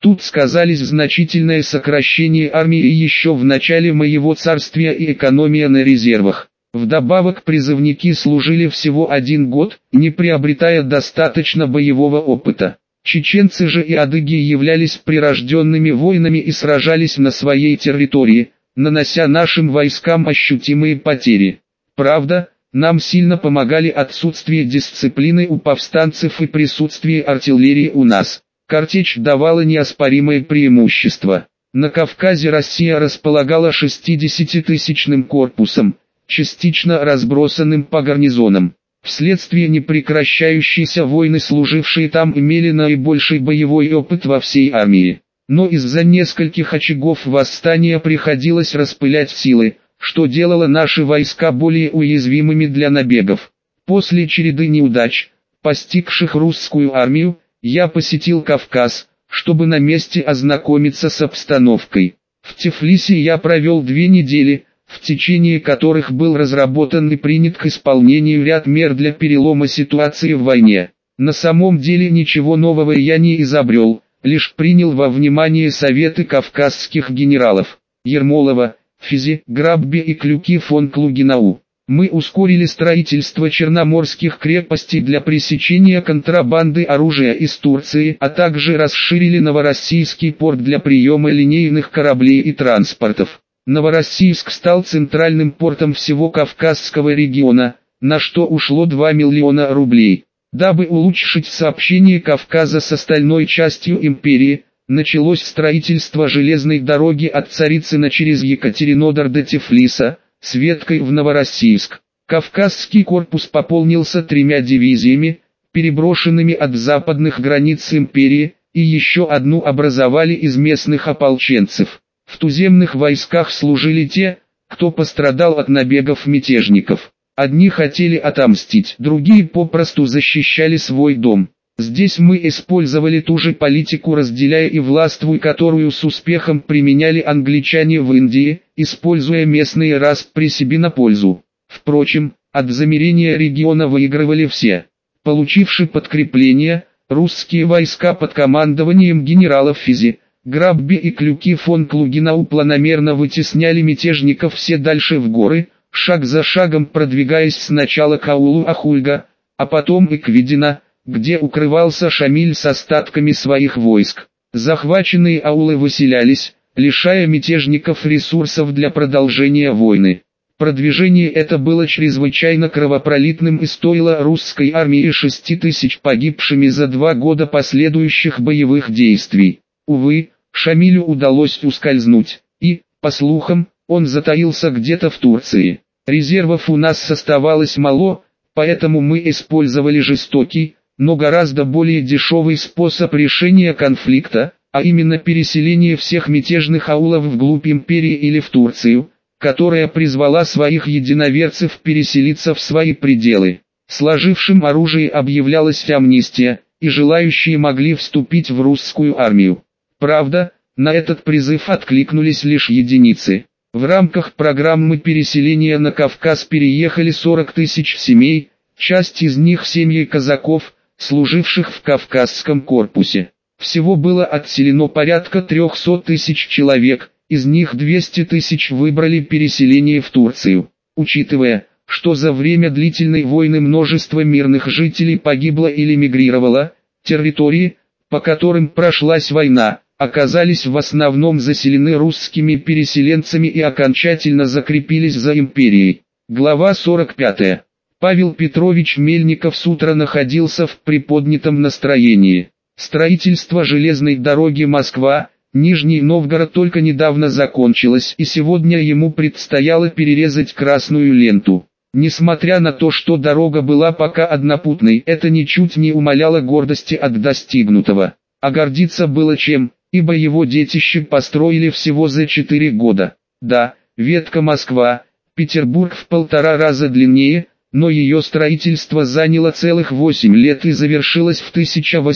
Тут сказались значительное сокращение армии еще в начале моего царствия и экономия на резервах. Вдобавок призывники служили всего 1 год, не приобретая достаточно боевого опыта. Чеченцы же и адыги являлись прирожденными воинами и сражались на своей территории, нанося нашим войскам ощутимые потери. Правда, нам сильно помогали отсутствие дисциплины у повстанцев и присутствие артиллерии у нас. Картечь давала неоспоримое преимущество. На Кавказе Россия располагала 60-тысячным корпусом, частично разбросанным по гарнизонам. Вследствие непрекращающейся войны служившие там имели наибольший боевой опыт во всей армии. Но из-за нескольких очагов восстания приходилось распылять силы, что делало наши войска более уязвимыми для набегов. После череды неудач, постигших русскую армию, я посетил Кавказ, чтобы на месте ознакомиться с обстановкой. В Тифлисе я провел 2 недели, в течение которых был разработан и принят к исполнению ряд мер для перелома ситуации в войне. На самом деле ничего нового я не изобрел, лишь принял во внимание советы кавказских генералов Ермолова, Физи, Грабби и Клюки фон Клугенау. Мы ускорили строительство черноморских крепостей для пресечения контрабанды оружия из Турции, а также расширили Новороссийский порт для приема линейных кораблей и транспортов. Новороссийск стал центральным портом всего Кавказского региона, на что ушло 2 миллиона рублей. Дабы улучшить сообщение Кавказа с остальной частью империи, началось строительство железной дороги от Царицына через Екатеринодар до Тифлиса, с веткой в Новороссийск. Кавказский корпус пополнился 3 дивизиями, переброшенными от западных границ империи, и еще одну образовали из местных ополченцев. В туземных войсках служили те, кто пострадал от набегов мятежников. Одни хотели отомстить, другие попросту защищали свой дом. Здесь мы использовали ту же политику «разделяй и властвуй», которую с успехом применяли англичане в Индии, используя местные распри себе на пользу. Впрочем, от замирения региона выигрывали все. Получивши подкрепление, русские войска под командованием генералов Физи, Грабби и Клюки фон Клугенау планомерно вытесняли мятежников все дальше в горы, шаг за шагом продвигаясь сначала к аулу Ахульга, а потом и к Ведино, где укрывался Шамиль с остатками своих войск. Захваченные аулы выселялись, лишая мятежников ресурсов для продолжения войны. Продвижение это было чрезвычайно кровопролитным и стоило русской армии 6000 погибшими за 2 года последующих боевых действий. Увы, Шамилю удалось ускользнуть, и, по слухам, он затаился где-то в Турции. Резервов у нас оставалось мало, поэтому мы использовали жестокий, но гораздо более дешевый способ решения конфликта, а именно переселение всех мятежных аулов вглубь империи или в Турцию, которая призвала своих единоверцев переселиться в свои пределы. Сложившим оружие объявлялась амнистия, и желающие могли вступить в русскую армию. Правда, на этот призыв откликнулись лишь единицы. В рамках программы переселения на Кавказ переехали 40 тысяч семей, часть из них семьи казаков, служивших в Кавказском корпусе. Всего было отселено порядка 300 тысяч человек, из них 200 тысяч выбрали переселение в Турцию. Учитывая, что за время длительной войны множество мирных жителей погибло или мигрировало, территории, по которым прошлась война, оказались в основном заселены русскими переселенцами и окончательно закрепились за империей. Глава 45. Павел Петрович Мельников с утра находился в приподнятом настроении. Строительство железной дороги Москва-Нижний Новгород только недавно закончилось, и сегодня ему предстояло перерезать красную ленту. Несмотря на то, что дорога была пока однопутной, это ничуть не умаляло гордости от достигнутого. А гордиться было чем, ибо его детище построили всего за 4 года. Да, ветка Москва-Петербург в 1,5 раза длиннее, но ее строительство заняло целых 8 лет и завершилось в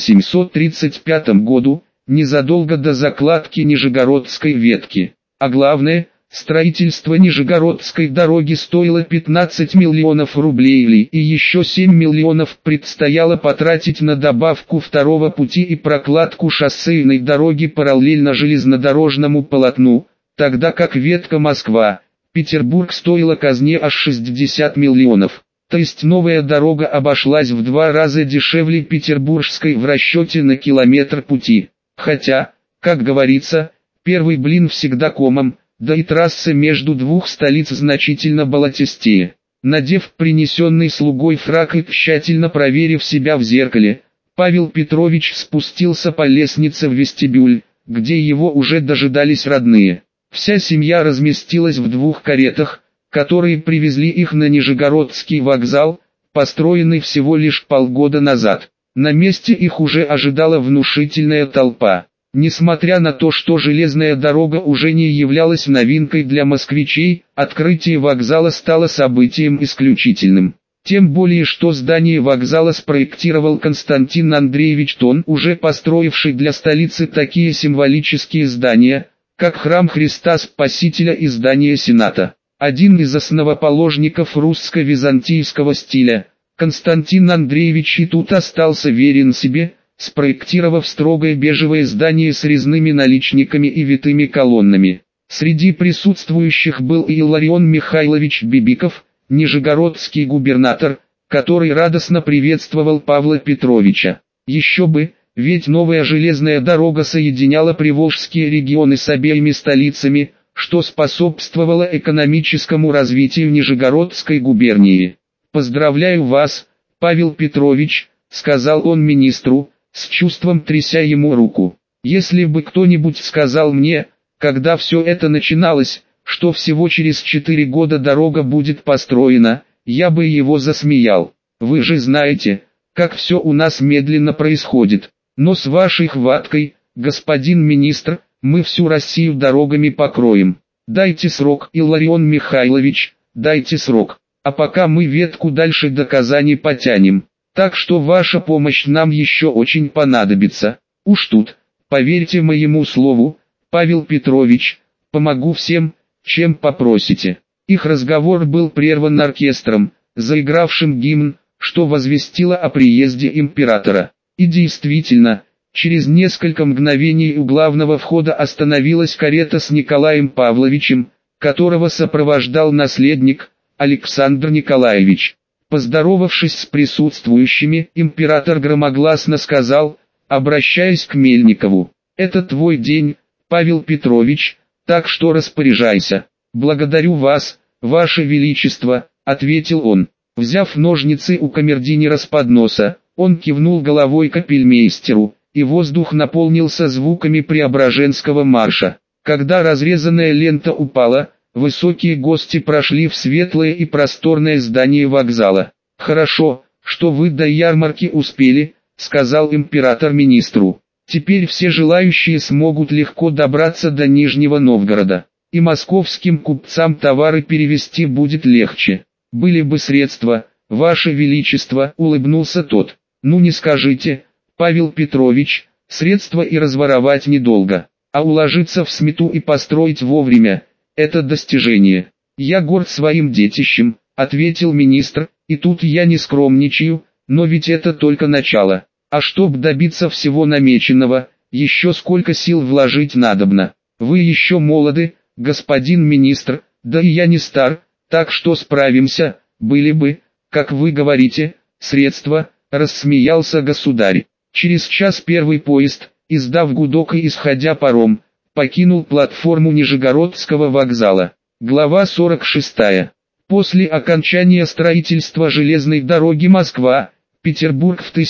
1835 году, незадолго до закладки Нижегородской ветки. А главное, Строительство Нижегородской дороги стоило 15 миллионов рублей и еще 7 миллионов предстояло потратить на добавку второго пути и прокладку шоссейной дороги параллельно железнодорожному полотну, тогда как ветка Москва-Петербург стоила казне аж 60 миллионов. То есть новая дорога обошлась в 2 раза дешевле петербургской в расчете на километр пути. Хотя, как говорится, первый блин всегда комом. Да и трасса между двух столиц значительно болотистее. Надев принесенный слугой фрак и тщательно проверив себя в зеркале, Павел Петрович спустился по лестнице в вестибюль, где его уже дожидались родные. Вся семья разместилась в 2 каретах, которые привезли их на Нижегородский вокзал, построенный всего лишь полгода назад. На месте их уже ожидала внушительная толпа. Несмотря на то, что железная дорога уже не являлась новинкой для москвичей, открытие вокзала стало событием исключительным. Тем более, что здание вокзала спроектировал Константин Андреевич Тон, уже построивший для столицы такие символические здания, как храм Христа Спасителя и здание Сената. Один из основоположников русско-византийского стиля, Константин Андреевич и тут остался верен себе, спроектировав строгое бежевое здание с резными наличниками и витыми колоннами. Среди присутствующих был и Илларион Михайлович Бибиков, нижегородский губернатор, который радостно приветствовал Павла Петровича. Еще бы, ведь новая железная дорога соединяла приволжские регионы с обеими столицами, что способствовало экономическому развитию Нижегородской губернии. «Поздравляю вас, Павел Петрович», — сказал он министру, с чувством тряся ему руку. «Если бы кто-нибудь сказал мне, когда все это начиналось, что всего через 4 года дорога будет построена, я бы его засмеял. Вы же знаете, как все у нас медленно происходит. Но с вашей хваткой, господин министр, мы всю Россию дорогами покроем. Дайте срок, Илларион Михайлович, дайте срок. А пока мы ветку дальше до Казани потянем. Так что ваша помощь нам еще очень понадобится. Уж тут, поверьте моему слову, Павел Петрович, помогу всем, чем попросите». Их разговор был прерван оркестром, заигравшим гимн, что возвестило о приезде императора. И действительно, через несколько мгновений у главного входа остановилась карета с Николаем Павловичем, которого сопровождал наследник, Александр Николаевич. Поздоровавшись с присутствующими, император громогласно сказал, обращаясь к Мельникову: «Это твой день, Павел Петрович, так что распоряжайся». «Благодарю вас, ваше величество», — ответил он. Взяв ножницы у камердинера с подноса, он кивнул головой капельмейстеру, и воздух наполнился звуками Преображенского марша. Когда разрезанная лента упала, высокие гости прошли в светлое и просторное здание вокзала. «Хорошо, что вы до ярмарки успели», — сказал император министру. «Теперь все желающие смогут легко добраться до Нижнего Новгорода, и московским купцам товары перевезти будет легче. Были бы средства, ваше величество», — улыбнулся тот. «Ну не скажите, Павел Петрович, средства и разворовать недолго, а уложиться в смету и построить вовремя — это достижение. Я горд своим детищем», — ответил министр, «и тут я не скромничаю, но ведь это только начало. А чтоб добиться всего намеченного, еще сколько сил вложить надобно. Вы еще молоды, господин министр, да и я не стар, так что справимся, были бы, как вы говорите, средства», — рассмеялся государь. Через час первый поезд, издав гудок и исходя паром, покинул платформу Нижегородского вокзала. Глава 46. После окончания строительства железной дороги Москва-Петербург в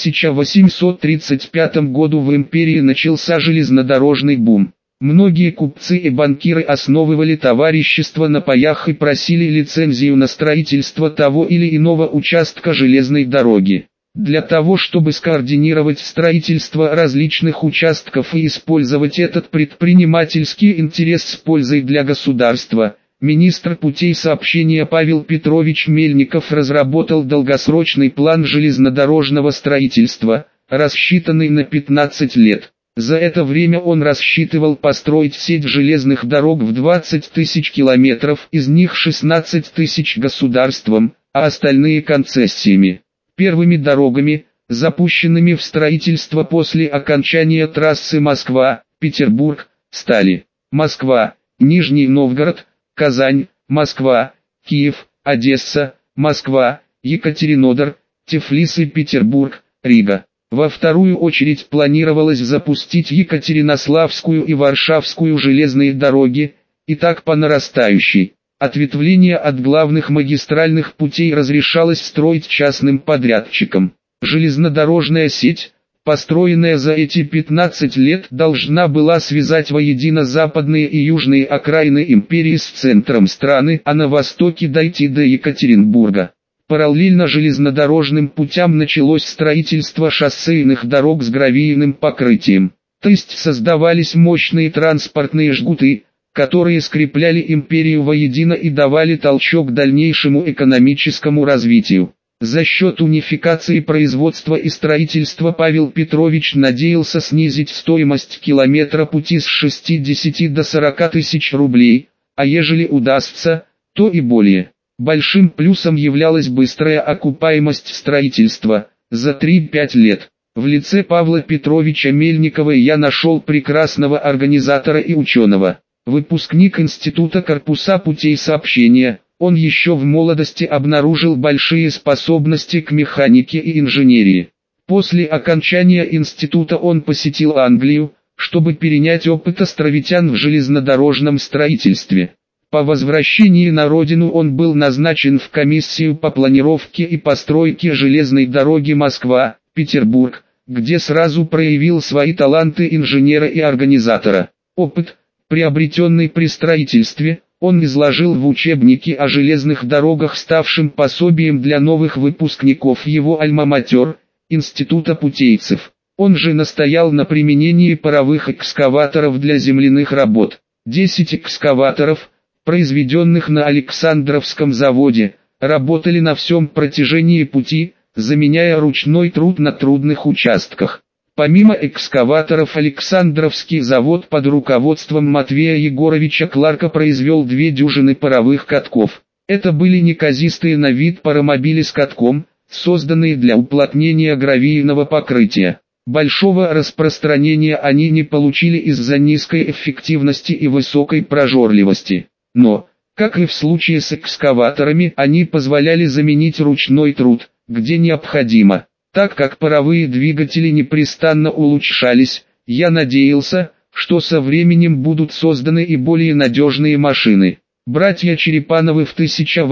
1835 году в империи начался железнодорожный бум. Многие купцы и банкиры основывали товарищества на паях и просили лицензию на строительство того или иного участка железной дороги. Для того, чтобы скоординировать строительство различных участков и использовать этот предпринимательский интерес с пользой для государства, министр путей сообщения Павел Петрович Мельников разработал долгосрочный план железнодорожного строительства, рассчитанный на 15 лет. За это время он рассчитывал построить сеть железных дорог в 20 тысяч километров, из них 16 тысяч государством, а остальные концессиями. Первыми дорогами, запущенными в строительство после окончания трассы Москва-Петербург, стали Москва, Нижний Новгород, Казань, Москва, Киев, Одесса, Москва, Екатеринодар, Тифлис и Петербург, Рига. Во вторую очередь планировалось запустить Екатеринославскую и Варшавскую железные дороги, и так по нарастающей. Ответвление от главных магистральных путей разрешалось строить частным подрядчикам. Железнодорожная сеть, построенная за эти 15 лет, должна была связать воедино западные и южные окраины империи с центром страны, а на востоке дойти до Екатеринбурга. Параллельно железнодорожным путям началось строительство шоссейных дорог с гравийным покрытием. То есть создавались мощные транспортные жгуты, которые скрепляли империю воедино и давали толчок дальнейшему экономическому развитию. За счет унификации производства и строительства Павел Петрович надеялся снизить стоимость километра пути с 60 до 40 тысяч рублей, а ежели удастся, то и более. Большим плюсом являлась быстрая окупаемость строительства. За 3-5 лет в лице Павла Петровича Мельникова я нашел прекрасного организатора и ученого. Выпускник Института корпуса путей сообщения, он еще в молодости обнаружил большие способности к механике и инженерии. После окончания института он посетил Англию, чтобы перенять опыт островитян в железнодорожном строительстве. По возвращении на родину он был назначен в комиссию по планировке и постройке железной дороги Москва-Петербург, где сразу проявил свои таланты инженера и организатора. Опыт, приобретенный при строительстве, он изложил в учебнике о железных дорогах, ставшим пособием для новых выпускников его альма-матер, Института путейцев. Он же настоял на применении паровых экскаваторов для земляных работ. 10 экскаваторов, произведенных на Александровском заводе, работали на всем протяжении пути, заменяя ручной труд на трудных участках. Помимо экскаваторов, Александровский завод под руководством Матвея Егоровича Кларка произвел 2 дюжины паровых катков. Это были неказистые на вид паромобили с катком, созданные для уплотнения гравийного покрытия. Большого распространения они не получили из-за низкой эффективности и высокой прожорливости. Но, как и в случае с экскаваторами, они позволяли заменить ручной труд, где необходимо. Так как паровые двигатели непрестанно улучшались, я надеялся, что со временем будут созданы и более надежные машины. Братья Черепановы в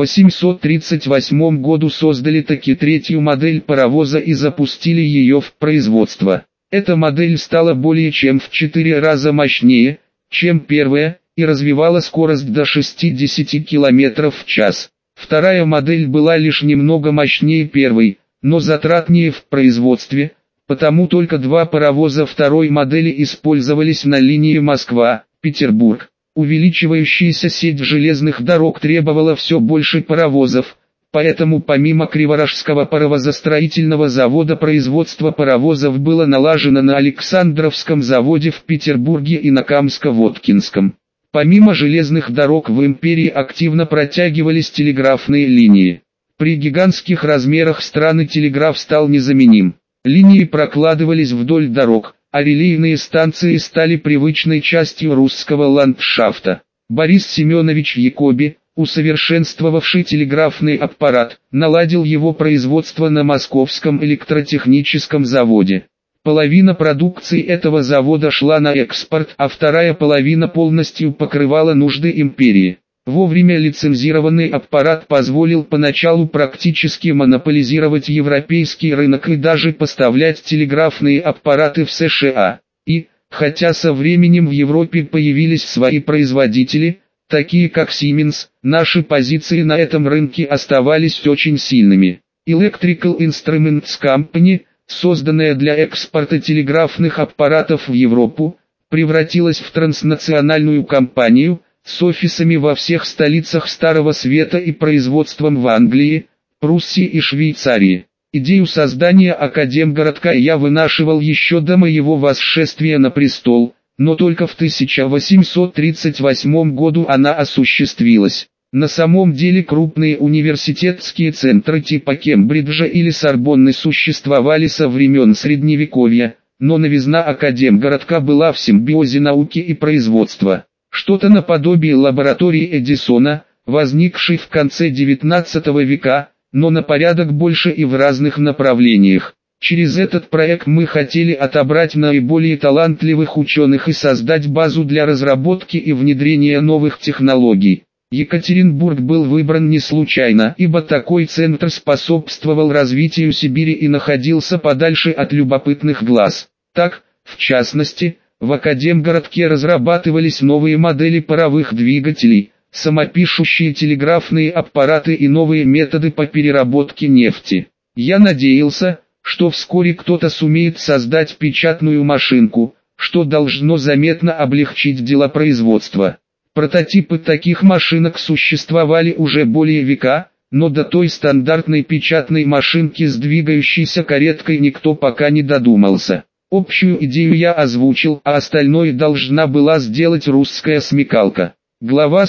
1838 году создали таки 3-ю модель паровоза и запустили ее в производство. Эта модель стала более чем в 4 раза мощнее, чем первая, и развивала скорость до 60 км в час. Вторая модель была лишь немного мощнее первой, но затратнее в производстве, потому только 2 паровоза второй модели использовались на линии Москва-Петербург. Увеличивающаяся сеть железных дорог требовала все больше паровозов, поэтому помимо Криворожского паровозостроительного завода производство паровозов было налажено на Александровском заводе в Петербурге и на Камско-Воткинском. Помимо железных дорог в империи активно протягивались телеграфные линии. При гигантских размерах страны телеграф стал незаменим. Линии прокладывались вдоль дорог, а релейные станции стали привычной частью русского ландшафта. Борис Семенович Якоби, усовершенствовавший телеграфный аппарат, наладил его производство на Московском электротехническом заводе. Половина продукции этого завода шла на экспорт, а вторая половина полностью покрывала нужды империи. Вовремя лицензированный аппарат позволил поначалу практически монополизировать европейский рынок и даже поставлять телеграфные аппараты в США. И, хотя со временем в Европе появились свои производители, такие как Siemens, наши позиции на этом рынке оставались очень сильными. Electrical Instruments Company, созданная для экспорта телеграфных аппаратов в Европу, превратилась в транснациональную компанию, с офисами во всех столицах Старого Света и производством в Англии, Пруссии и Швейцарии. Идею создания Академгородка я вынашивал еще до моего восшествия на престол, но только в 1838 году она осуществилась. На самом деле крупные университетские центры типа Кембриджа или Сорбонны существовали со времен Средневековья, но новизна Академгородка была в симбиозе науки и производства. Что-то наподобие лаборатории Эдисона, возникшей в конце XIX века, но на порядок больше и в разных направлениях. Через этот проект мы хотели отобрать наиболее талантливых ученых и создать базу для разработки и внедрения новых технологий. Екатеринбург был выбран не случайно, ибо такой центр способствовал развитию Сибири и находился подальше от любопытных глаз. Так, в частности, в Академгородке разрабатывались новые модели паровых двигателей, самопишущие телеграфные аппараты и новые методы по переработке нефти. Я надеялся, что вскоре кто-то сумеет создать печатную машинку, что должно заметно облегчить дела производства. Прототипы таких машинок существовали уже более века, но до той стандартной печатной машинки с двигающейся кареткой никто пока не додумался. Общую идею я озвучил, а остальное должна была сделать русская смекалка. Глава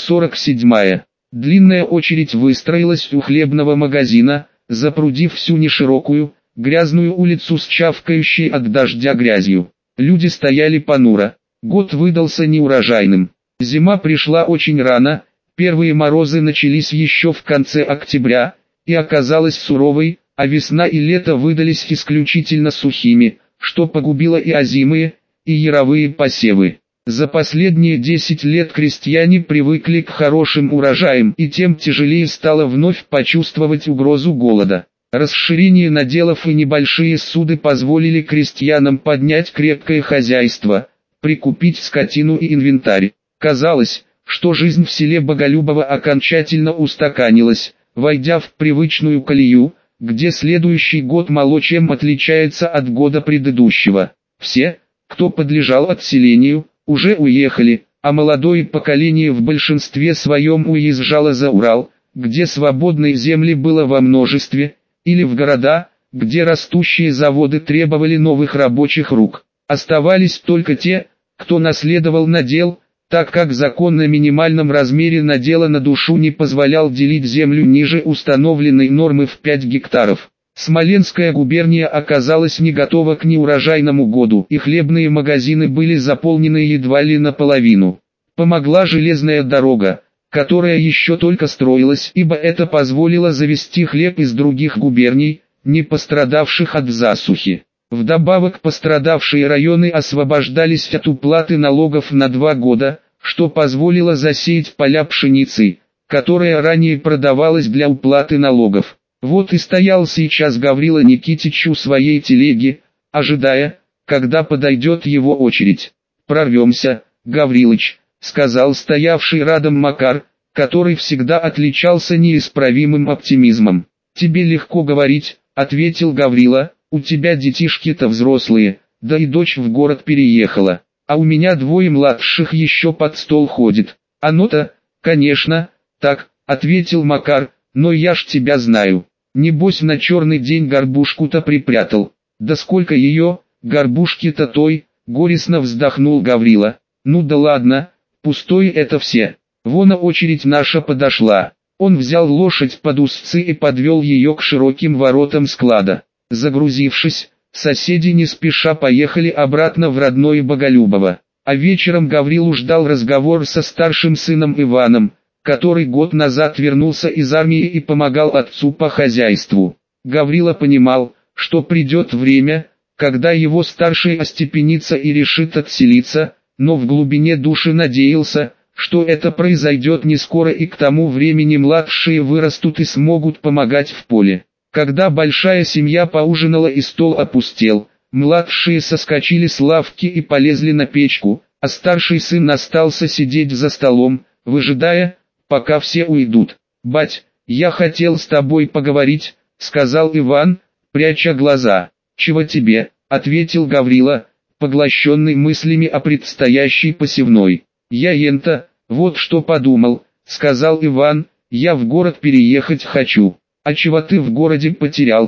47. Длинная очередь выстроилась у хлебного магазина, запрудив всю неширокую, грязную улицу с чавкающей от дождя грязью. Люди стояли понуро. Год выдался неурожайным. Зима пришла очень рано, первые морозы начались еще в конце октября, и оказалась суровой, а весна и лето выдались исключительно сухими, что погубило и озимые, и яровые посевы. За последние 10 лет крестьяне привыкли к хорошим урожаям, и тем тяжелее стало вновь почувствовать угрозу голода. Расширение наделов и небольшие суды позволили крестьянам поднять крепкое хозяйство, прикупить скотину и инвентарь. Казалось, что жизнь в селе Боголюбово окончательно устаканилась, войдя в привычную колею, где следующий год мало чем отличается от года предыдущего. Все, кто подлежал отселению, уже уехали, а молодое поколение в большинстве своем уезжало за Урал, где свободной земли было во множестве, или в города, где растущие заводы требовали новых рабочих рук. Оставались только те, кто наследовал надел, так как закон на минимальном размере надела на душу не позволял делить землю ниже установленной нормы в 5 гектаров. Смоленская губерния оказалась не готова к неурожайному году, и хлебные магазины были заполнены едва ли наполовину. Помогла железная дорога, которая еще только строилась, ибо это позволило завезти хлеб из других губерний, не пострадавших от засухи. Вдобавок пострадавшие районы освобождались от уплаты налогов на 2 года, что позволило засеять поля пшеницей, которая ранее продавалась для уплаты налогов. Вот и стоял сейчас Гаврила Никитич у своей телеги, ожидая, когда подойдет его очередь. «Прорвемся, Гаврилыч», — сказал стоявший рядом Макар, который всегда отличался неисправимым оптимизмом. «Тебе легко говорить», — ответил Гаврила, — «у тебя детишки-то взрослые, да и дочь в город переехала, а у меня 2 младших еще под стол ходит». «Оно-то, конечно, так», — ответил Макар, — «но я ж тебя знаю. Небось на черный день горбушку-то припрятал». «Да сколько ее, горбушки-то той», — горестно вздохнул Гаврила. «Ну да ладно, пустое это все. Вон очередь наша подошла». Он взял лошадь под узцы и подвел ее к широким воротам склада. Загрузившись, соседи не спеша поехали обратно в родное Боголюбово. А вечером Гаврилу ждал разговор со старшим сыном Иваном, который год назад вернулся из армии и помогал отцу по хозяйству. Гаврила понимал, что придет время, когда его старший остепенится и решит отселиться, но в глубине души надеялся, что это произойдет не скоро и к тому времени младшие вырастут и смогут помогать в поле. Когда большая семья поужинала и стол опустел, младшие соскочили с лавки и полезли на печку, а старший сын остался сидеть за столом, выжидая, пока все уйдут. «Бать, я хотел с тобой поговорить», — сказал Иван, пряча глаза. «Чего тебе?» — ответил Гаврила, поглощенный мыслями о предстоящей посевной. «Я вот что подумал», — сказал Иван, — «я в город переехать хочу». «А чего ты в городе потерял-то?»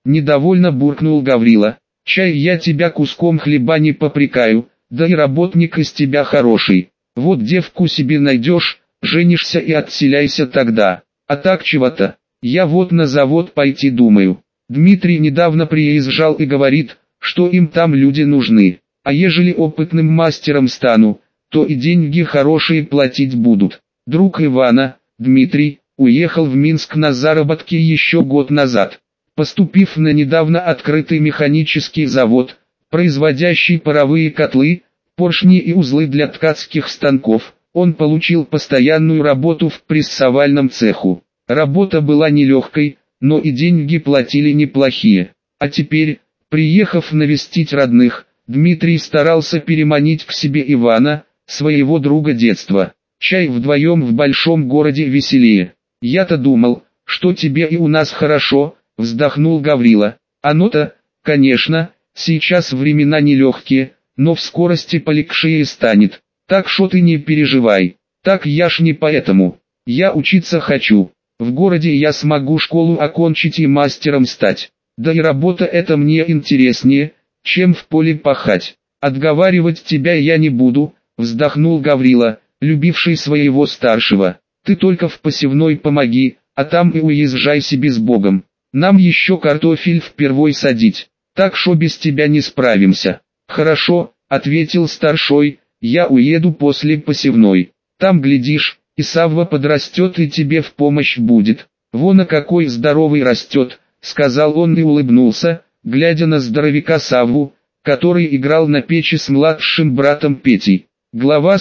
Недовольно буркнул Гаврила. Чай я тебя куском хлеба не попрекаю, да и работник из тебя хороший. Вот девку себе найдешь, женишься и отселяйся тогда. А так чего-то, я вот на завод пойти думаю. Дмитрий недавно приезжал и говорит, что им там люди нужны. А ежели опытным мастером стану, то и деньги хорошие платить будут. Друг Ивана, Дмитрий, уехал в Минск на заработки еще год назад. Поступив на недавно открытый механический завод, производящий паровые котлы, поршни и узлы для ткацких станков, он получил постоянную работу в прессовальном цеху. Работа была нелегкой, но и деньги платили неплохие. А теперь, приехав навестить родных, Дмитрий старался переманить к себе Ивана, своего друга детства. Чай вдвоем в большом городе веселее. Я-то думал, что тебе и у нас хорошо, вздохнул Гаврила. Оно-то, конечно, сейчас времена нелегкие, но в скорости полегче станет. Так что ты не переживай. Так я ж не поэтому. Я учиться хочу. В городе я смогу школу окончить и мастером стать. Да и работа эта мне интереснее, чем в поле пахать. Отговаривать тебя я не буду, вздохнул Гаврила, любивший своего старшего. Ты только в посевной помоги, а там и уезжай себе с Богом. Нам еще картофель впервой садить, так шо без тебя не справимся. Хорошо, ответил старшой, я уеду после посевной. Там глядишь, и Савва подрастет и тебе в помощь будет. Вон а какой здоровый растет, сказал он и улыбнулся, глядя на здоровяка Савву, который играл на печи с младшим братом Петей. Глава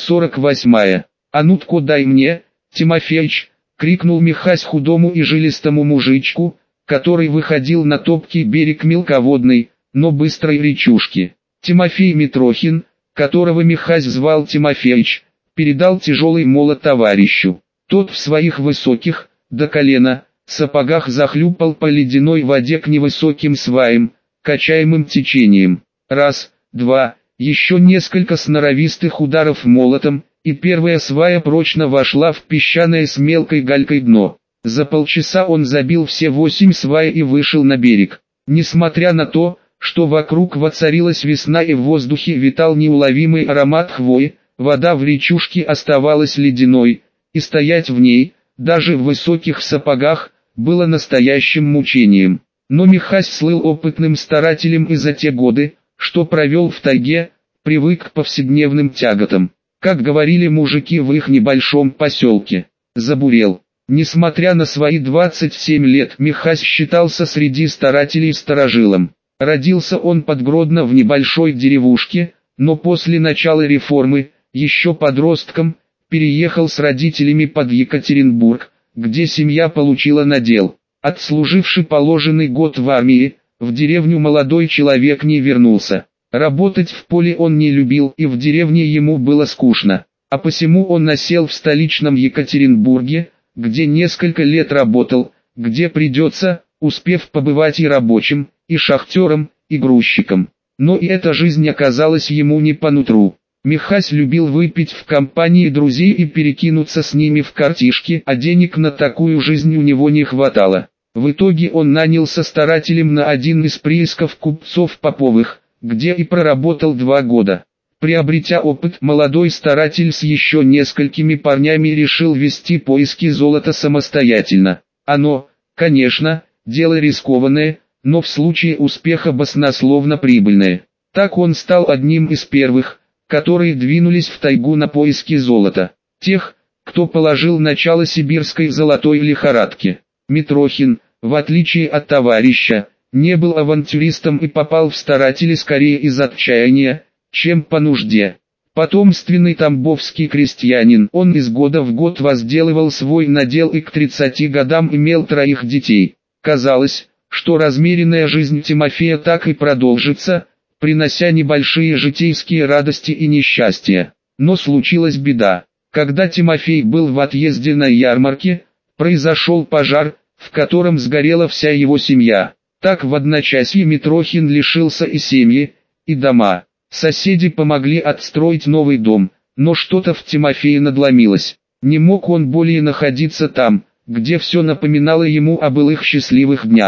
48. «А ну-тко дай мне, Тимофеич!» — крикнул Михась худому и жилистому мужичку, который выходил на топкий берег мелководной, но быстрой речушки. Тимофей Митрохин, которого Михась звал Тимофеич, передал тяжелый молот товарищу. Тот в своих высоких, до колена, сапогах захлюпал по ледяной воде к невысоким сваям, качаемым течением. Раз, два, еще несколько сноровистых ударов молотом, и первая свая прочно вошла в песчаное с мелкой галькой дно. За полчаса он забил все 8 свай и вышел на берег. Несмотря на то, что вокруг воцарилась весна и в воздухе витал неуловимый аромат хвои, вода в речушке оставалась ледяной, и стоять в ней, даже в высоких сапогах, было настоящим мучением. Но Михась слыл опытным старателем и за те годы, что провел в тайге, привык к повседневным тяготам. Как говорили мужики в их небольшом поселке, забурел. Несмотря на свои 27 лет, Михась считался среди старателей старожилом. Родился он под Гродно в небольшой деревушке, но после начала реформы, еще подростком, переехал с родителями под Екатеринбург, где семья получила надел. Отслуживший положенный год в армии, в деревню молодой человек не вернулся. Работать в поле он не любил и в деревне ему было скучно, а посему он насел в столичном Екатеринбурге, где несколько лет работал, где придется, успев побывать и рабочим, и шахтером, и грузчиком. Но и эта жизнь оказалась ему не по нутру. Михась любил выпить в компании друзей и перекинуться с ними в картишки, а денег на такую жизнь у него не хватало. В итоге он нанялся старателем на один из приисков купцов Поповых, где и проработал 2 года. Приобретя опыт, молодой старатель с еще несколькими парнями решил вести поиски золота самостоятельно. Оно, конечно, дело рискованное, но в случае успеха баснословно прибыльное. Так он стал одним из первых, которые двинулись в тайгу на поиски золота. Тех, кто положил начало сибирской золотой лихорадке. Митрохин, в отличие от товарища, не был авантюристом и попал в старатели скорее из отчаяния, чем по нужде. Потомственный тамбовский крестьянин, он из года в год возделывал свой надел и к 30 годам имел 3 детей. Казалось, что размеренная жизнь Тимофея так и продолжится, принося небольшие житейские радости и несчастья. Но случилась беда. Когда Тимофей был в отъезде на ярмарке, произошел пожар, в котором сгорела вся его семья. Так в одночасье Митрохин лишился и семьи, и дома. Соседи помогли отстроить новый дом, но что-то в Тимофее надломилось. Не мог он более находиться там, где все напоминало ему о былых счастливых днях.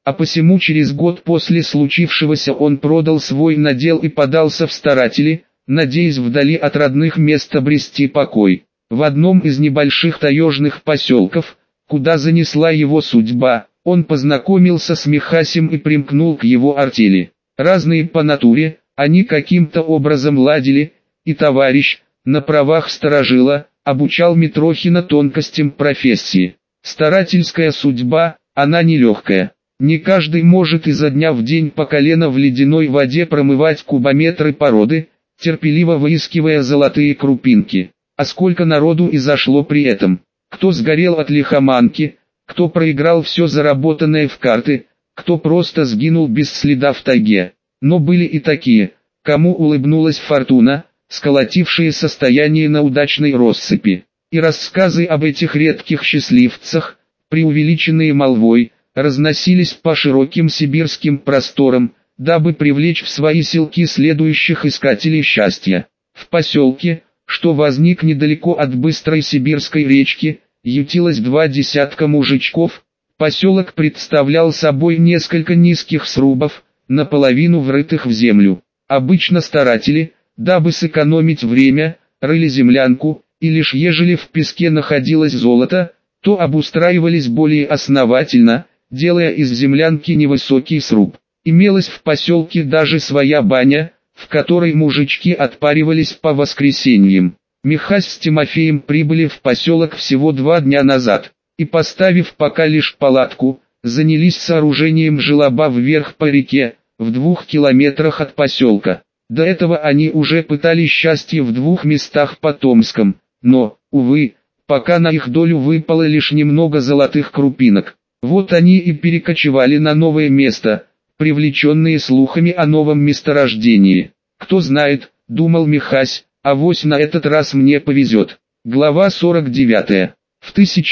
а посему через год после случившегося он продал свой надел и подался в старатели, надеясь вдали от родных мест обрести покой. В одном из небольших таежных поселков, куда занесла его судьба, он познакомился с Михасем и примкнул к его артели. Разные по натуре, они каким-то образом ладили, и товарищ, на правах сторожила, обучал Митрохина тонкостям профессии. Старательская судьба, она нелегкая. Не каждый может изо дня в день по колено в ледяной воде промывать кубометры породы, терпеливо выискивая золотые крупинки. А сколько народу изошло при этом. Кто сгорел от лихоманки, кто проиграл все заработанное в карты, кто просто сгинул без следа в тайге. Но были и такие, кому улыбнулась фортуна, сколотившие состояние на удачной россыпи. И рассказы об этих редких счастливцах, преувеличенные молвой, разносились по широким сибирским просторам, дабы привлечь в свои селки следующих искателей счастья. В поселке, что возник недалеко от быстрой сибирской речки, ютилось 2 десятка мужичков. Поселок представлял собой несколько низких срубов, наполовину врытых в землю. Обычно старатели, дабы сэкономить время, рыли землянку, и лишь ежели в песке находилось золото, то обустраивались более основательно, делая из землянки невысокий сруб. Имелась в поселке даже своя баня, в которой мужички отпаривались по воскресеньям. Михась с Тимофеем прибыли в поселок всего 2 дня назад, и поставив пока лишь палатку, занялись сооружением желоба вверх по реке, в 2 километрах от поселка. До этого они уже пытались счастье в 2 местах под Томском, но, увы, пока на их долю выпало лишь немного золотых крупинок. Вот они и перекочевали на новое место, привлеченные слухами о новом месторождении. Кто знает, думал Михась, авось на этот раз мне повезет. Глава 49. В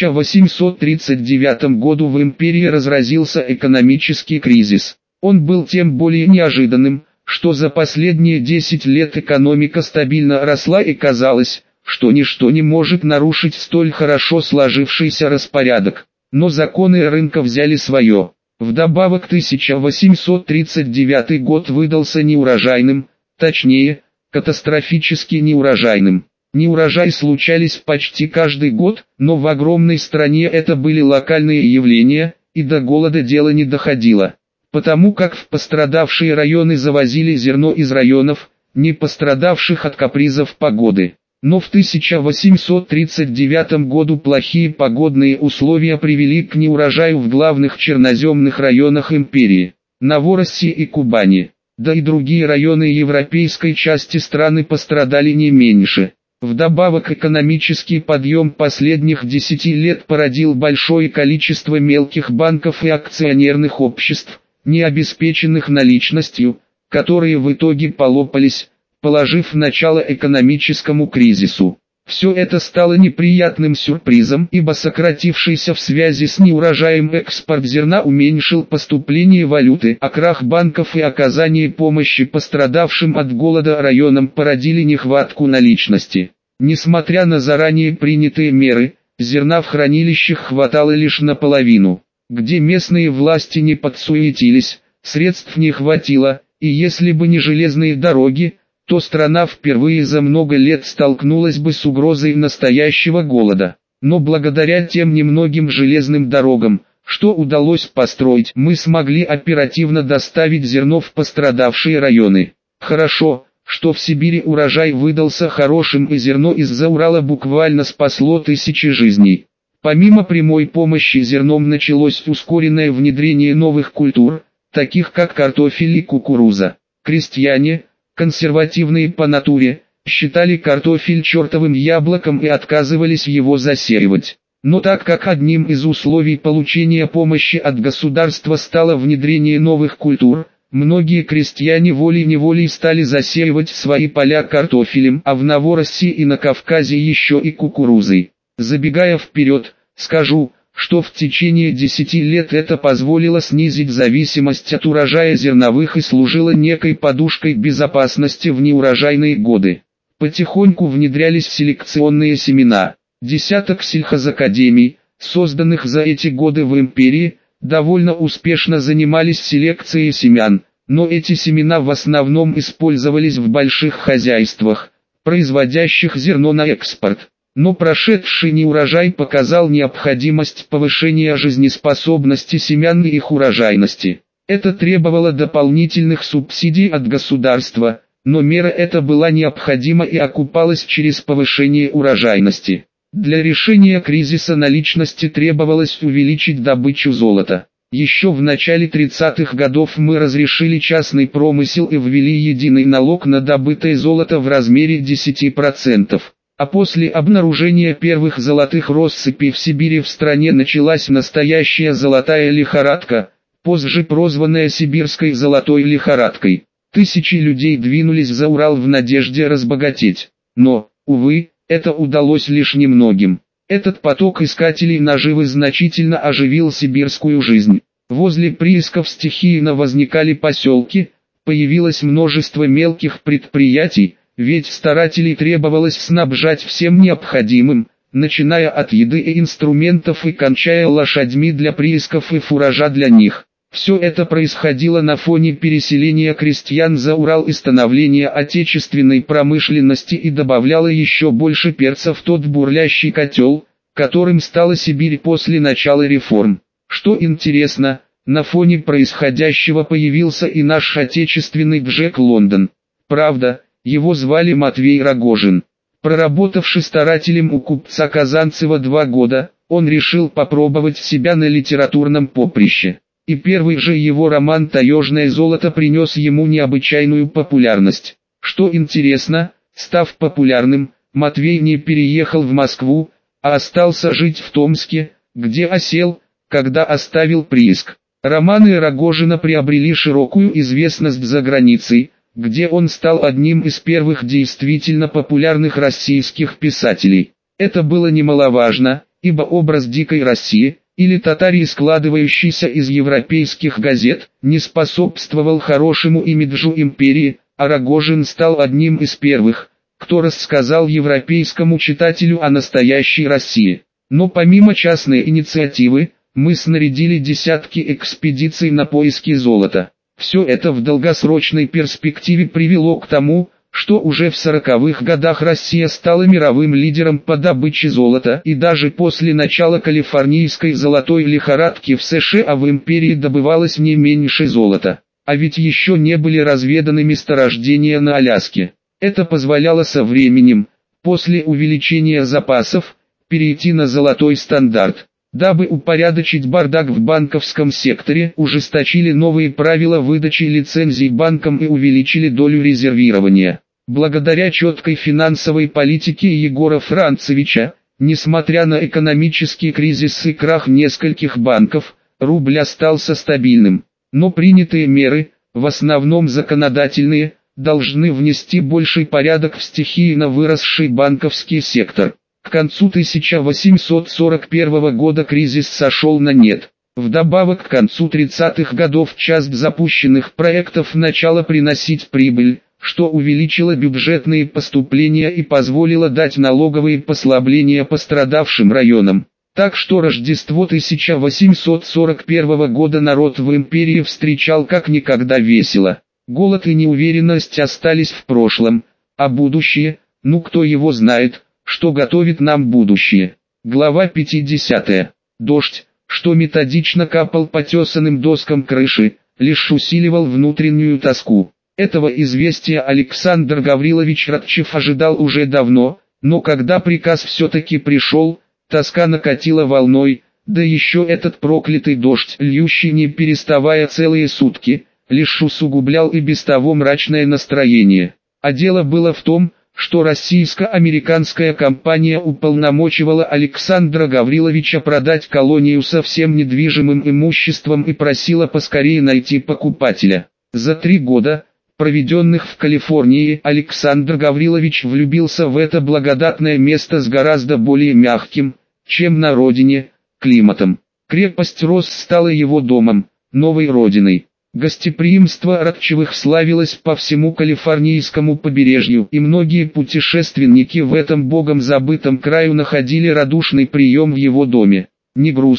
1839 году в империи разразился экономический кризис. Он был тем более неожиданным, что за последние 10 лет экономика стабильно росла и казалось, что ничто не может нарушить столь хорошо сложившийся распорядок. Но законы рынка взяли свое. Вдобавок 1839 год выдался неурожайным, точнее, катастрофически неурожайным. Неурожаи случались почти каждый год, но в огромной стране это были локальные явления, и до голода дело не доходило. Потому как в пострадавшие районы завозили зерно из районов, не пострадавших от капризов погоды. Но в 1839 году плохие погодные условия привели к неурожаю в главных черноземных районах империи, Новороссии и Кубани. Да и другие районы европейской части страны пострадали не меньше. Вдобавок экономический подъем последних 10 лет породил большое количество мелких банков и акционерных обществ, не обеспеченных наличностью, которые в итоге полопались, положив начало экономическому кризису. Все это стало неприятным сюрпризом, ибо сократившийся в связи с неурожаем экспорт зерна уменьшил поступление валюты, а крах банков и оказание помощи пострадавшим от голода районам породили нехватку наличности. Несмотря на заранее принятые меры, зерна в хранилищах хватало лишь наполовину. Где местные власти не подсуетились, средств не хватило, и если бы не железные дороги, то страна впервые за много лет столкнулась бы с угрозой настоящего голода. Но благодаря тем немногим железным дорогам, что удалось построить, мы смогли оперативно доставить зерно в пострадавшие районы. Хорошо, что в Сибири урожай выдался хорошим и зерно из-за Урала буквально спасло тысячи жизней. Помимо прямой помощи зерном началось ускоренное внедрение новых культур, таких как картофель и кукуруза. Крестьяне, консервативные по натуре, считали картофель чертовым яблоком и отказывались его засеивать. Но так как одним из условий получения помощи от государства стало внедрение новых культур, многие крестьяне волей-неволей стали засеивать свои поля картофелем, а в Новороссии и на Кавказе еще и кукурузой. Забегая вперед, скажу, что в течение 10 лет это позволило снизить зависимость от урожая зерновых и служило некой подушкой безопасности в неурожайные годы. Потихоньку внедрялись селекционные семена. Десяток сельхозакадемий, созданных за эти годы в империи, довольно успешно занимались селекцией семян, но эти семена в основном использовались в больших хозяйствах, производящих зерно на экспорт. Но прошедший неурожай показал необходимость повышения жизнеспособности семян и их урожайности. Это требовало дополнительных субсидий от государства, но мера эта была необходима и окупалась через повышение урожайности. Для решения кризиса наличности требовалось увеличить добычу золота. Еще в начале 30-х годов мы разрешили частный промысел и ввели единый налог на добытое золото в размере 10%. А после обнаружения первых золотых россыпей в Сибири в стране началась настоящая золотая лихорадка, позже прозванная сибирской золотой лихорадкой. Тысячи людей двинулись за Урал в надежде разбогатеть. Но, увы, это удалось лишь немногим. Этот поток искателей наживы значительно оживил сибирскую жизнь. Возле приисков стихийно возникали поселки, появилось множество мелких предприятий, ведь старателей требовалось снабжать всем необходимым, начиная от еды и инструментов и кончая лошадьми для приисков и фуража для них. Все это происходило на фоне переселения крестьян за Урал и становления отечественной промышленности и добавляло еще больше перца в тот бурлящий котел, которым стала Сибирь после начала реформ. Что интересно, на фоне происходящего появился и наш отечественный Джек Лондон. Правда, его звали Матвей Рогожин. Проработавший старателем у купца Казанцева 2 года, он решил попробовать себя на литературном поприще. И первый же его роман «Таежное золото» принес ему необычайную популярность. Что интересно, став популярным, Матвей не переехал в Москву, а остался жить в Томске, где осел, когда оставил прииск. Романы Рогожина приобрели широкую известность за границей, где он стал одним из первых действительно популярных российских писателей. Это было немаловажно, ибо образ дикой России, или татарии, складывающийся из европейских газет, не способствовал хорошему имиджу империи, а Рогожин стал одним из первых, кто рассказал европейскому читателю о настоящей России. Но помимо частной инициативы, мы снарядили десятки экспедиций на поиски золота. Все это в долгосрочной перспективе привело к тому, что уже в 40-х годах Россия стала мировым лидером по добыче золота, и даже после начала калифорнийской золотой лихорадки в США в империи добывалось не меньше золота. А ведь еще не были разведаны месторождения на Аляске. Это позволяло со временем, после увеличения запасов, перейти на золотой стандарт. Дабы упорядочить бардак в банковском секторе, ужесточили новые правила выдачи лицензий банкам и увеличили долю резервирования. Благодаря четкой финансовой политике Егора Францевича, несмотря на экономический кризис и крах нескольких банков, рубль остался стабильным. Но принятые меры, в основном законодательные, должны внести больший порядок в стихийно выросший банковский сектор. К концу 1841 года кризис сошел на нет. Вдобавок к концу 30-х годов часть запущенных проектов начала приносить прибыль, что увеличило бюджетные поступления и позволило дать налоговые послабления пострадавшим районам. Так что Рождество 1841 года народ в империи встречал как никогда весело. Голод и неуверенность остались в прошлом, а будущее, ну кто его знает, что готовит нам будущее. Глава 50. Дождь, что методично капал по тесаным доскам крыши, лишь усиливал внутреннюю тоску. Этого известия Александр Гаврилович Радчев ожидал уже давно, но когда приказ все-таки пришел, тоска накатила волной, да еще этот проклятый дождь, льющий не переставая целые сутки, лишь усугублял и без того мрачное настроение. А дело было в том, что российско-американская компания уполномочивала Александра Гавриловича продать колонию со всем недвижимым имуществом и просила поскорее найти покупателя. За 3 года, проведенных в Калифорнии, Александр Гаврилович влюбился в это благодатное место с гораздо более мягким, чем на родине, климатом. Крепость Рост стала его домом, новой родиной. Гостеприимство Радчевых славилось по всему калифорнийскому побережью, и многие путешественники в этом богом забытом краю находили радушный прием в его доме. «Не грусти,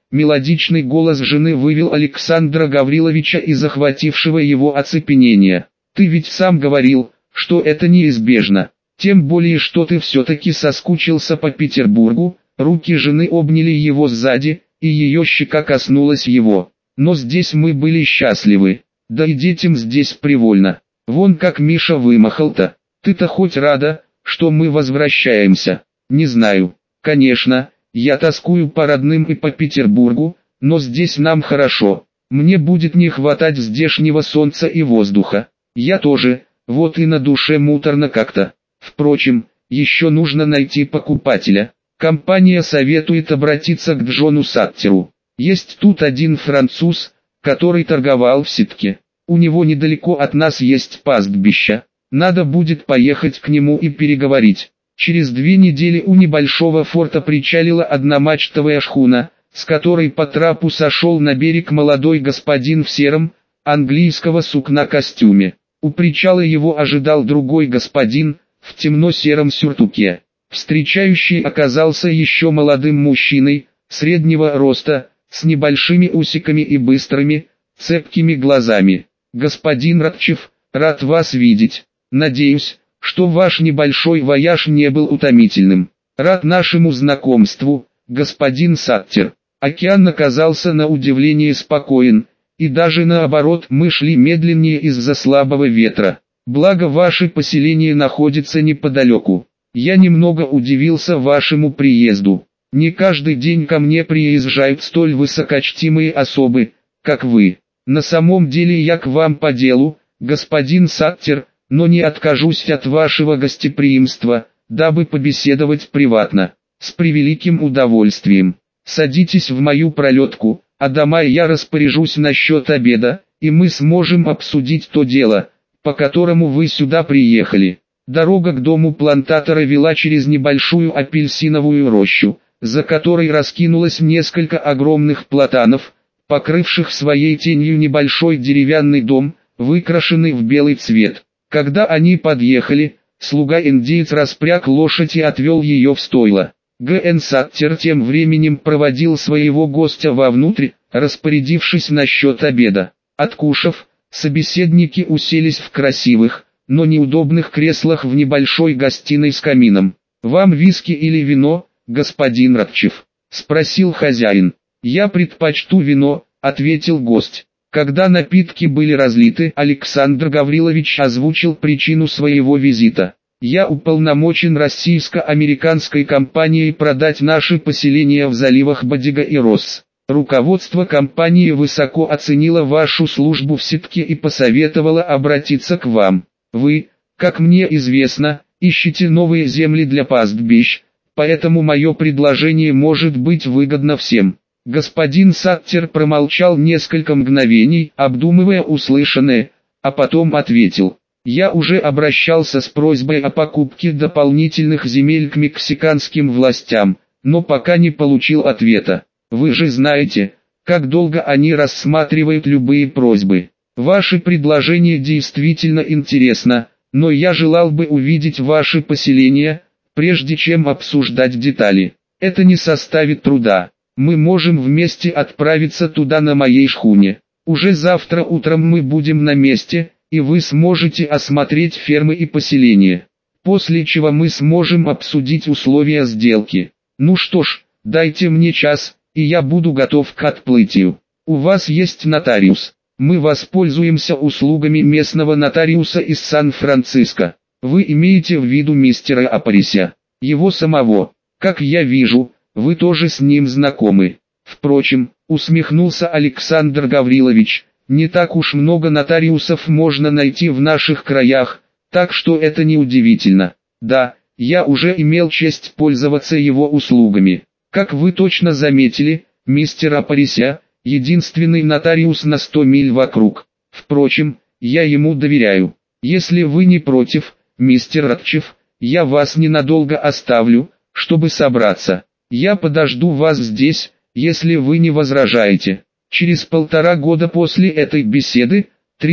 Мелодичный голос жены вывел Александра Гавриловича из захватившего его оцепенения. «Ты ведь сам говорил, что это неизбежно. Тем более, что ты все-таки соскучился по Петербургу». Руки жены обняли его сзади, и ее щека коснулась его. «Но здесь мы были счастливы. Да и детям здесь привольно. Вон как Миша вымахал-то. Ты-то хоть рада, что мы возвращаемся?» «Не знаю. Конечно, я тоскую по родным и по Петербургу, но здесь нам хорошо. Мне будет не хватать здешнего солнца и воздуха. Я тоже, вот и на душе муторно как-то. Впрочем, еще нужно найти покупателя. Компания советует обратиться к Джону Саттеру. Есть тут один француз, который торговал в сетке. У него недалеко от нас есть пастбище. Надо будет поехать к нему и переговорить». Через 2 недели у небольшого форта причалила одномачтовая шхуна, с которой по трапу сошел на берег молодой господин в сером, английского сукна костюме. У причала его ожидал другой господин, в темно-сером сюртуке. Встречающий оказался еще молодым мужчиной, среднего роста, с небольшими усиками и быстрыми, цепкими глазами. «Господин Радчев, рад вас видеть. Надеюсь, что ваш небольшой вояж не был утомительным. Рад нашему знакомству, господин Саттер». Океан оказался на удивление спокоен, и даже наоборот мы шли медленнее из-за слабого ветра. Благо ваше поселение находится неподалеку. Я немного удивился вашему приезду. Не каждый день ко мне приезжают столь высокочтимые особы, как вы. На самом деле я к вам по делу, господин Саттер, но не откажусь от вашего гостеприимства, дабы побеседовать приватно. С превеликим удовольствием. Садитесь в мою пролетку, а дома я распоряжусь насчет обеда, и мы сможем обсудить то дело, по которому вы сюда приехали. Дорога к дому плантатора вела через небольшую апельсиновую рощу, за которой раскинулось несколько огромных платанов, покрывших своей тенью небольшой деревянный дом, выкрашенный в белый цвет. Когда они подъехали, слуга-индеец распряг лошадь и отвел ее в стойло. Г.Н. Саттер тем временем проводил своего гостя вовнутрь, распорядившись насчет обеда. Откушав, собеседники уселись в красивых, но неудобных креслах в небольшой гостиной с камином. «Вам виски или вино, господин Радчев?» — спросил хозяин. «Я предпочту вино», — ответил гость. Когда напитки были разлиты, Александр Гаврилович озвучил причину своего визита. «Я уполномочен российско-американской компанией продать наши поселения в заливах Бадига и Росс. Руководство компании высоко оценило вашу службу в сетке и посоветовало обратиться к вам. Вы, как мне известно, ищете новые земли для пастбищ, поэтому мое предложение может быть выгодно всем». Господин Саттер промолчал несколько мгновений, обдумывая услышанное, а потом ответил: «Я уже обращался с просьбой о покупке дополнительных земель к мексиканским властям, но пока не получил ответа. Вы же знаете, как долго они рассматривают любые просьбы. Ваше предложение действительно интересно, но я желал бы увидеть ваше поселение, прежде чем обсуждать детали. Это не составит труда. Мы можем вместе отправиться туда на моей шхуне. Уже завтра утром мы будем на месте, и вы сможете осмотреть фермы и поселения. После чего мы сможем обсудить условия сделки. Ну что ж, дайте мне час, и я буду готов к отплытию. У вас есть нотариус. Мы воспользуемся услугами местного нотариуса из Сан-Франциско. Вы имеете в виду мистера Апариса, его самого. Как я вижу, вы тоже с ним знакомы. Впрочем, усмехнулся Александр Гаврилович, не так уж много нотариусов можно найти в наших краях, так что это не удивительно. Да, я уже имел честь пользоваться его услугами. Как вы точно заметили, мистер Апариса – единственный нотариус на 100 миль вокруг. Впрочем, я ему доверяю. Если вы не против, мистер Радчев, я вас ненадолго оставлю, чтобы собраться. Я подожду вас здесь, если вы не возражаете. Через 1,5 года после этой беседы,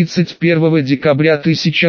31 декабря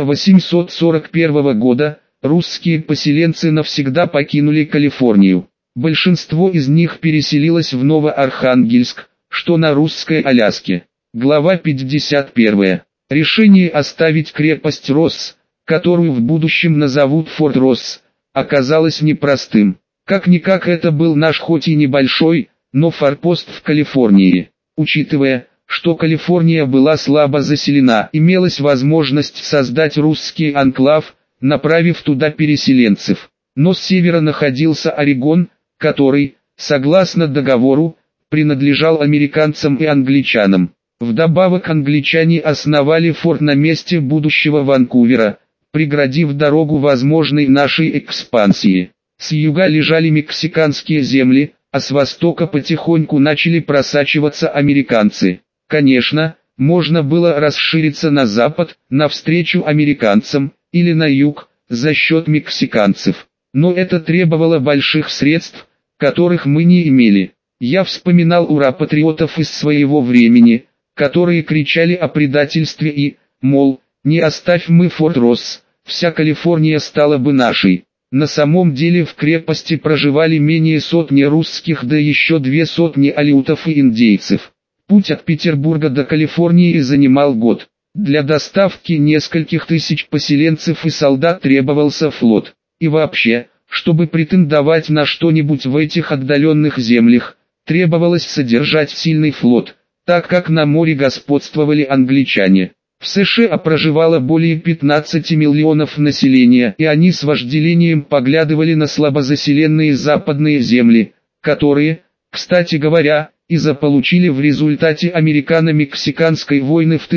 1841 года, русские поселенцы навсегда покинули Калифорнию. Большинство из них переселилось в Новоархангельск, что на русской Аляске. Глава 51. Решение оставить крепость Росс, которую в будущем назовут Форт Росс, оказалось непростым. Как-никак это был наш хоть и небольшой, но форпост в Калифорнии. Учитывая, что Калифорния была слабо заселена, имелась возможность создать русский анклав, направив туда переселенцев. Но с севера находился Орегон, который, согласно договору, принадлежал американцам и англичанам. Вдобавок англичане основали форт на месте будущего Ванкувера, преградив дорогу возможной нашей экспансии. С юга лежали мексиканские земли, а с востока потихоньку начали просачиваться американцы. Конечно, можно было расшириться на запад, навстречу американцам, или на юг, за счет мексиканцев. Но это требовало больших средств, которых мы не имели. Я вспоминал ура-патриотов из своего времени, которые кричали о предательстве и, мол, не оставь мы Форт Росс, вся Калифорния стала бы нашей. На самом деле в крепости проживали менее сотни русских, да еще 200 алеутов и индейцев. Путь от Петербурга до Калифорнии занимал год. Для доставки нескольких тысяч поселенцев и солдат требовался флот. И вообще, чтобы претендовать на что-нибудь в этих отдаленных землях, требовалось содержать сильный флот, так как на море господствовали англичане. В США проживало более 15 миллионов населения, и они с вожделением поглядывали на слабозаселенные западные земли, которые, кстати говоря, и заполучили в результате американо-мексиканской войны в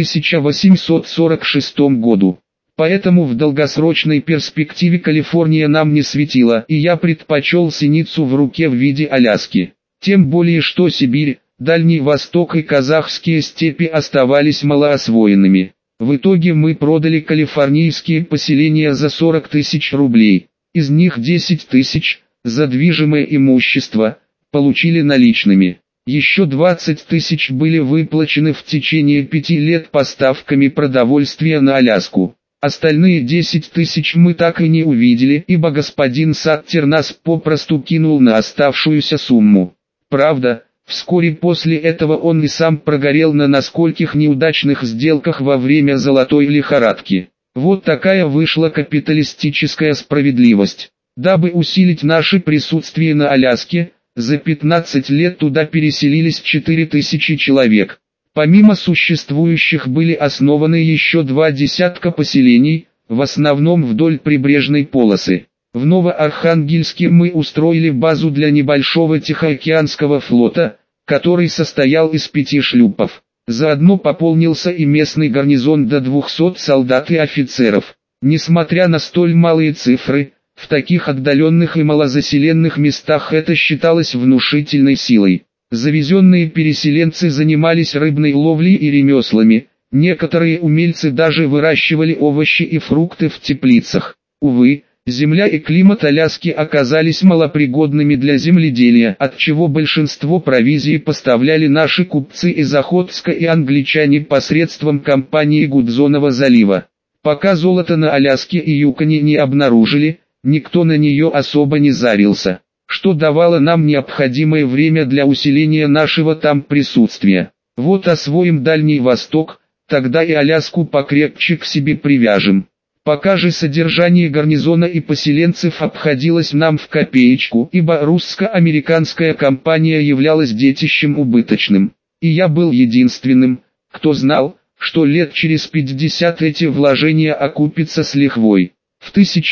1846 году. Поэтому в долгосрочной перспективе Калифорния нам не светила, и я предпочел синицу в руке в виде Аляски. Тем более что Сибирь, Дальний Восток и казахские степи оставались малоосвоенными. В итоге мы продали калифорнийские поселения за 40 тысяч рублей. Из них 10 тысяч, за движимое имущество, получили наличными. Еще 20 тысяч были выплачены в течение 5 лет поставками продовольствия на Аляску. Остальные 10 тысяч мы так и не увидели, ибо господин Саттер нас попросту кинул на оставшуюся сумму. Правда, вскоре после этого он и сам прогорел на наскольких неудачных сделках во время золотой лихорадки. Вот такая вышла капиталистическая справедливость. Дабы усилить наше присутствие на Аляске, за 15 лет туда переселились 4000 человек. Помимо существующих были основаны еще 2 десятка поселений, в основном вдоль прибрежной полосы. В Новоархангельске мы устроили базу для небольшого Тихоокеанского флота, который состоял из 5 шлюпов. Заодно пополнился и местный гарнизон до 200 солдат и офицеров. Несмотря на столь малые цифры, в таких отдаленных и малозаселенных местах это считалось внушительной силой. Завезенные переселенцы занимались рыбной ловлей и ремеслами, некоторые умельцы даже выращивали овощи и фрукты в теплицах. Увы, земля и климат Аляски оказались малопригодными для земледелия, отчего большинство провизии поставляли наши купцы из Охотска и англичане посредством компании Гудзонова залива. Пока золото на Аляске и Юконе не обнаружили, никто на нее особо не зарился, что давало нам необходимое время для усиления нашего там присутствия. Вот освоим Дальний Восток, тогда и Аляску покрепче к себе привяжем. Пока же содержание гарнизона и поселенцев обходилось нам в копеечку, ибо русско-американская компания являлась детищем убыточным. И я был единственным, кто знал, что лет через 50 эти вложения окупятся с лихвой. В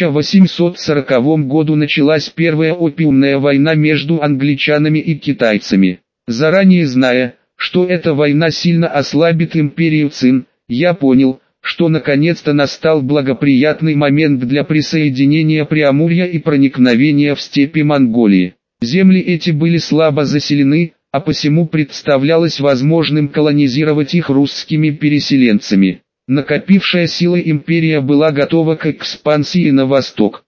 1840 году началась Первая опиумная война между англичанами и китайцами. Заранее зная, что эта война сильно ослабит империю Цин, я понял, что наконец-то настал благоприятный момент для присоединения Преамурья и проникновения в степи Монголии. Земли эти были слабо заселены, а посему представлялось возможным колонизировать их русскими переселенцами. Накопившая силы империя была готова к экспансии на восток.